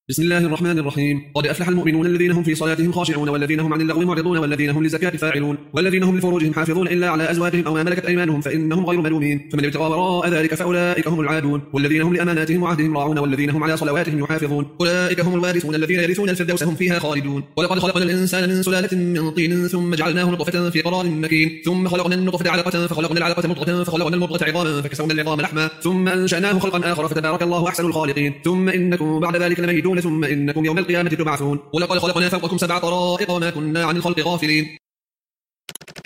بسم الله الرحمن الرحيم. قد أفلح المؤمنون الذين هم في صلاتهم خاشعون والذين هم عن اللغو معرضون والذين هم للزكاة فاعلون والذين هم لفروجهم حافظون إلا على أزواجهم أو ما ملكت أيمانهم فإنهم غير ملومين، فمن ابتغى وراء ذلك فأولئك هم العادون، والذين هم لأماناتهم وعهدهم راعون والذين هم على صلواتهم يحافظون، أولئك هم الوارثون الذين يرثون الفردوس هم فيها خالدون. ولقد خلقنا الإنسان من سلالة من طين ثم جعلناه نطفة في قرار مكين، ثم خلقنا النطفة علقة فخلقنا العلقة مضغة فخلقنا المضغة عظاما فكسونا العظام لحما ثم أنشأناه خلقا آخر فتبارك الله أحسن الخالقين. ثم إنكم بعد ذلك لميتون ثم إنكم يوم القيامة تبعثون. ولقد خلقنا فوقكم 7 طرائق وما كنا عن الخلق غافلين.